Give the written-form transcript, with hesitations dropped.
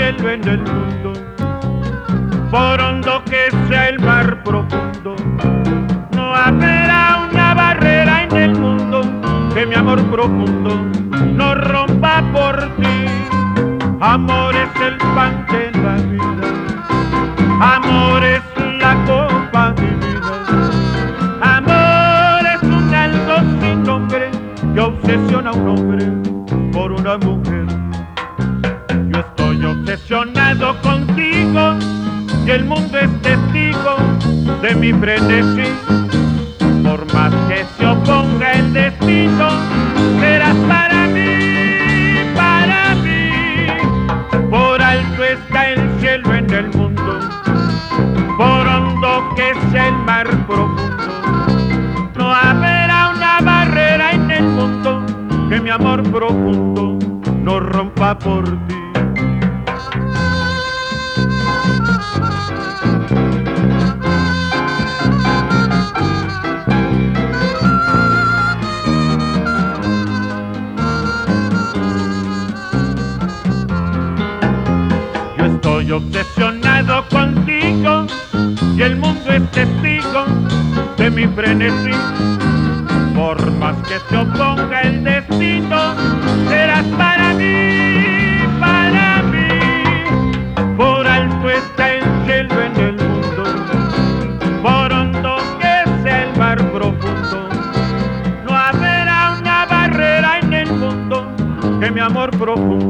cielo en el mundo, por hondo que sea el mar profundo, no habrá una barrera en el mundo que mi amor profundo no rompa por ti. Amor es el pan de la vida, amor es la copa divina, amor es un algo sin nombre que obsesiona a un hombre por una mujer. Yo estoy obsesionado contigo y el mundo es testigo de mi frenesí. Por más que se oponga el destino, serás para mí, para mí. Por alto está el cielo en el mundo, por hondo que sea el mar profundo, no habrá una barrera en el mundo que mi amor profundo no rompa por ti. Yo estoy obsesionado contigo y el mundo es testigo de mi frenesí. Por más que se oponga el destino, serás para mí, para mí. Por alto está el cielo en el mundo, por hondo que sea el mar profundo, no habrá una barrera en el mundo que mi amor profundo